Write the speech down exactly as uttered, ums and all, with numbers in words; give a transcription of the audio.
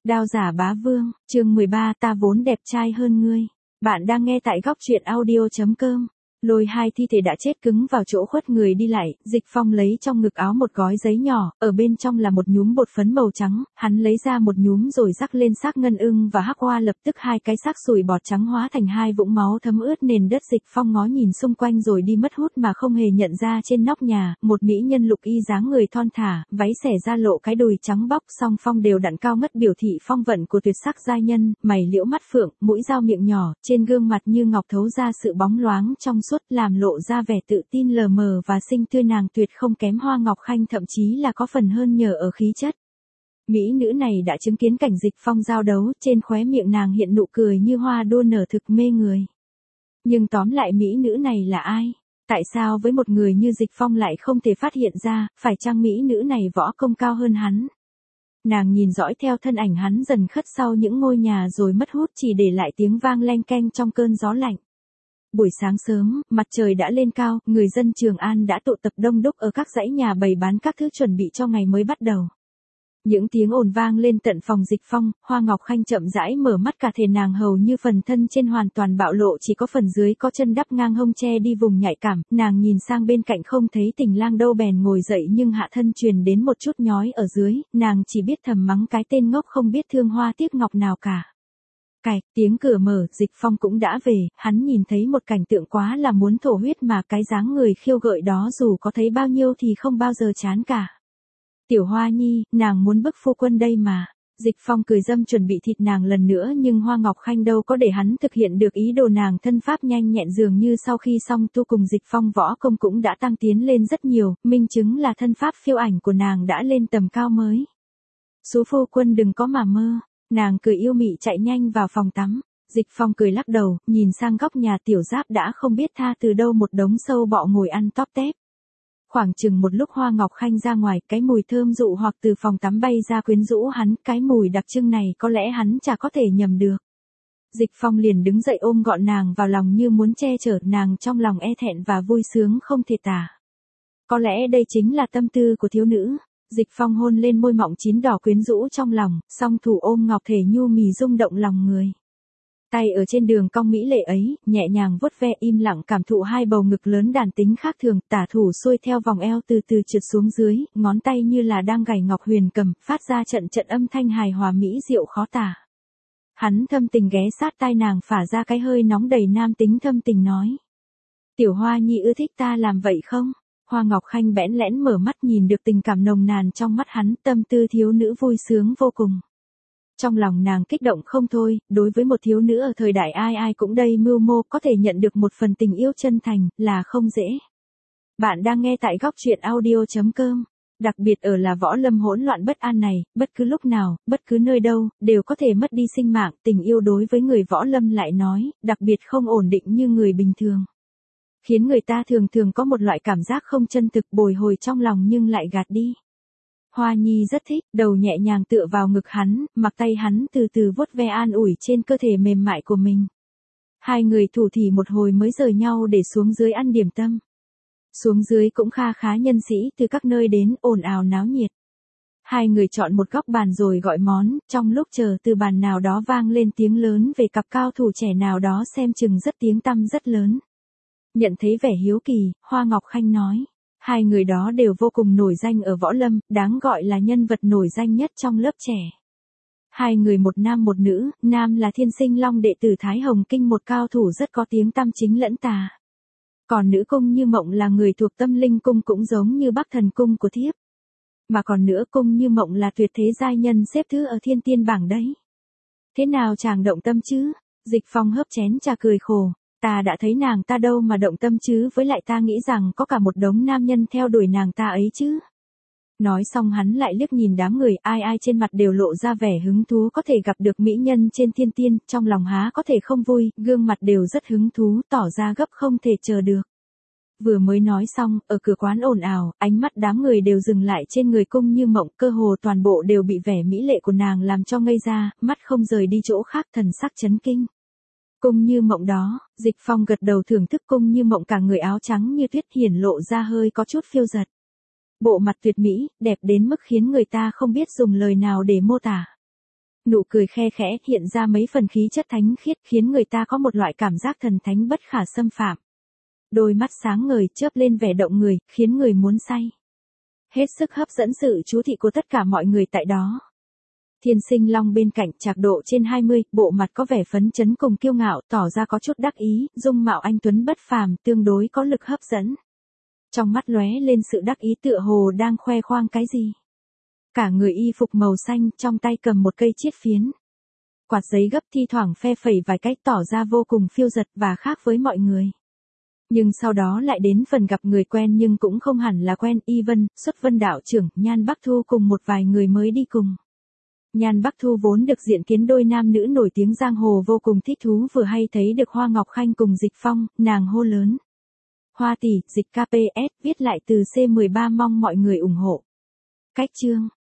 Đao giả bá vương, chương mười ba, ta vốn đẹp trai hơn ngươi. Bạn đang nghe tại góc truyện audio chấm com. Lôi hai thi thể đã chết cứng vào chỗ khuất người đi lại, Dịch Phong lấy trong ngực áo một gói giấy nhỏ, ở bên trong là một nhúm bột phấn màu trắng, hắn lấy ra một nhúm rồi rắc lên xác ngân ưng và hắc hoa, lập tức hai cái xác sủi bọt trắng hóa thành hai vũng máu thấm ướt nền đất. Dịch Phong ngó nhìn xung quanh rồi đi mất hút mà không hề nhận ra trên nóc nhà, một mỹ nhân lục y dáng người thon thả, váy xẻ ra lộ cái đùi trắng bóc, song phong đều đặn cao ngất biểu thị phong vận của tuyệt sắc giai nhân, mày liễu mắt phượng, mũi dao miệng nhỏ, trên gương mặt như ngọc thấu ra sự bóng loáng trong suốt, làm lộ ra vẻ tự tin lờ mờ và xinh tươi. Nàng tuyệt không kém Hoa Ngọc Khanh, thậm chí là có phần hơn nhờ ở khí chất. Mỹ nữ này đã chứng kiến cảnh Dịch Phong giao đấu, trên khóe miệng nàng hiện nụ cười như hoa đua nở thực mê người. Nhưng tóm lại mỹ nữ này là ai? Tại sao với một người như Dịch Phong lại không thể phát hiện ra, phải chăng mỹ nữ này võ công cao hơn hắn? Nàng nhìn dõi theo thân ảnh hắn dần khất sau những ngôi nhà rồi mất hút, chỉ để lại tiếng vang leng keng trong cơn gió lạnh. Buổi sáng sớm, mặt trời đã lên cao, người dân Trường An đã tụ tập đông đúc ở các dãy nhà bày bán các thứ chuẩn bị cho ngày mới bắt đầu. Những tiếng ồn vang lên tận phòng Dịch Phong, Hoa Ngọc Khanh chậm rãi mở mắt, cả thể nàng hầu như phần thân trên hoàn toàn bạo lộ, chỉ có phần dưới có chân đắp ngang hông che đi vùng nhạy cảm. Nàng nhìn sang bên cạnh không thấy Tình Lang đâu bèn ngồi dậy, nhưng hạ thân truyền đến một chút nhói ở dưới, nàng chỉ biết thầm mắng cái tên ngốc không biết thương hoa tiếc ngọc nào cả. Cạch, tiếng cửa mở, Dịch Phong cũng đã về, hắn nhìn thấy một cảnh tượng quá là muốn thổ huyết, mà cái dáng người khiêu gợi đó dù có thấy bao nhiêu thì không bao giờ chán cả. Tiểu Hoa Nhi, nàng muốn bức phu quân đây mà. Dịch Phong cười dâm chuẩn bị thịt nàng lần nữa, nhưng Hoa Ngọc Khanh đâu có để hắn thực hiện được ý đồ. Nàng thân pháp nhanh nhẹn, dường như sau khi song tu cùng Dịch Phong võ công cũng đã tăng tiến lên rất nhiều, minh chứng là thân pháp phiêu ảnh của nàng đã lên tầm cao mới. Số phu quân đừng có mà mơ. Nàng cười yêu mị chạy nhanh vào phòng tắm. Dịch Phong cười lắc đầu, nhìn sang góc nhà Tiểu Giáp đã không biết tha từ đâu một đống sâu bọ ngồi ăn tóp tép. Khoảng chừng một lúc Hoa Ngọc Khanh ra ngoài, cái mùi thơm dụ hoặc từ phòng tắm bay ra quyến rũ hắn, cái mùi đặc trưng này có lẽ hắn chả có thể nhầm được. Dịch Phong liền đứng dậy ôm gọn nàng vào lòng như muốn che chở nàng, trong lòng e thẹn và vui sướng không thể tả. Có lẽ đây chính là tâm tư của thiếu nữ. Dịch Phong hôn lên môi mọng chín đỏ quyến rũ trong lòng, song thủ ôm ngọc thể nhu mì rung động lòng người. Tay ở trên đường cong mỹ lệ ấy, nhẹ nhàng vuốt ve, im lặng cảm thụ hai bầu ngực lớn đàn tính khác thường, tả thủ xuôi theo vòng eo từ từ trượt xuống dưới, ngón tay như là đang gảy ngọc huyền cầm, phát ra trận trận âm thanh hài hòa mỹ diệu khó tả. Hắn thâm tình ghé sát tai nàng, phả ra cái hơi nóng đầy nam tính, thâm tình nói: Tiểu Hoa Nhi ưa thích ta làm vậy không? Hoa Ngọc Khanh bẽn lẽn mở mắt, nhìn được tình cảm nồng nàn trong mắt hắn, tâm tư thiếu nữ vui sướng vô cùng. Trong lòng nàng kích động không thôi, đối với một thiếu nữ ở thời đại ai ai cũng đầy mưu mô, có thể nhận được một phần tình yêu chân thành, là không dễ. Bạn đang nghe tại góc truyện audio chấm com. Đặc biệt ở là võ lâm hỗn loạn bất an này, bất cứ lúc nào, bất cứ nơi đâu, đều có thể mất đi sinh mạng. Tình yêu đối với người võ lâm lại nói, đặc biệt không ổn định như người bình thường. Khiến người ta thường thường có một loại cảm giác không chân thực, bồi hồi trong lòng nhưng lại gạt đi. Hoa Nhi rất thích, đầu nhẹ nhàng tựa vào ngực hắn, mặc tay hắn từ từ vuốt ve an ủi trên cơ thể mềm mại của mình. Hai người thủ thỉ một hồi mới rời nhau để xuống dưới ăn điểm tâm. Xuống dưới cũng kha khá nhân sĩ từ các nơi đến, ồn ào náo nhiệt. Hai người chọn một góc bàn rồi gọi món, trong lúc chờ từ bàn nào đó vang lên tiếng lớn về cặp cao thủ trẻ nào đó xem chừng rất tiếng tăm rất lớn. Nhận thấy vẻ hiếu kỳ, Hoa Ngọc Khanh nói, hai người đó đều vô cùng nổi danh ở võ lâm, đáng gọi là nhân vật nổi danh nhất trong lớp trẻ. Hai người một nam một nữ, nam là Thiên Sinh Long đệ tử Thái Hồng Kinh, một cao thủ rất có tiếng tăm chính lẫn tà. Còn nữ Cung Như Mộng là người thuộc Tâm Linh Cung, cũng giống như Bắc Thần Cung của thiếp. Mà còn nữa, Cung Như Mộng là tuyệt thế giai nhân xếp thứ ở thiên tiên bảng đấy. Thế nào chàng động tâm chứ? Dịch Phong hớp chén trà cười khổ. Ta đã thấy nàng ta đâu mà động tâm chứ, với lại ta nghĩ rằng có cả một đống nam nhân theo đuổi nàng ta ấy chứ. Nói xong hắn lại liếc nhìn đám người, ai ai trên mặt đều lộ ra vẻ hứng thú có thể gặp được mỹ nhân trên thiên tiên, trong lòng há có thể không vui, gương mặt đều rất hứng thú, tỏ ra gấp không thể chờ được. Vừa mới nói xong, ở cửa quán ồn ào, ánh mắt đám người đều dừng lại trên người Cung Như Mộng, cơ hồ toàn bộ đều bị vẻ mỹ lệ của nàng làm cho ngây ra, mắt không rời đi chỗ khác, thần sắc chấn kinh. Cung Như Mộng đó, Dịch Phong gật đầu thưởng thức Cung Như Mộng, cả người áo trắng như tuyết, hiển lộ ra hơi có chút phiêu dật. Bộ mặt tuyệt mỹ, đẹp đến mức khiến người ta không biết dùng lời nào để mô tả. Nụ cười khe khẽ hiện ra mấy phần khí chất thánh khiết khiến người ta có một loại cảm giác thần thánh bất khả xâm phạm. Đôi mắt sáng ngời chớp lên vẻ động người, khiến người muốn say. Hết sức hấp dẫn sự chú thị của tất cả mọi người tại đó. Thiên Sinh Long bên cạnh trạc độ trên hai mươi, bộ mặt có vẻ phấn chấn cùng kiêu ngạo, tỏ ra có chút đắc ý, dung mạo anh tuấn bất phàm, tương đối có lực hấp dẫn. Trong mắt lóe lên sự đắc ý tựa hồ đang khoe khoang cái gì. Cả người y phục màu xanh, trong tay cầm một cây chiết phiến. Quạt giấy gấp thi thoảng phe phẩy vài cách tỏ ra vô cùng phiêu dật và khác với mọi người. Nhưng sau đó lại đến phần gặp người quen nhưng cũng không hẳn là quen, Y Vân, Xuất Vân đạo trưởng, Nhan Bắc Thu cùng một vài người mới đi cùng. Nhan Bắc Thu vốn được diện kiến đôi nam nữ nổi tiếng giang hồ vô cùng thích thú vừa hay thấy được Hoa Ngọc Khanh cùng Dịch Phong, nàng hô lớn. Hoa tỷ, Dịch ca pê ét, viết lại từ C mười ba mong mọi người ủng hộ. Cách chương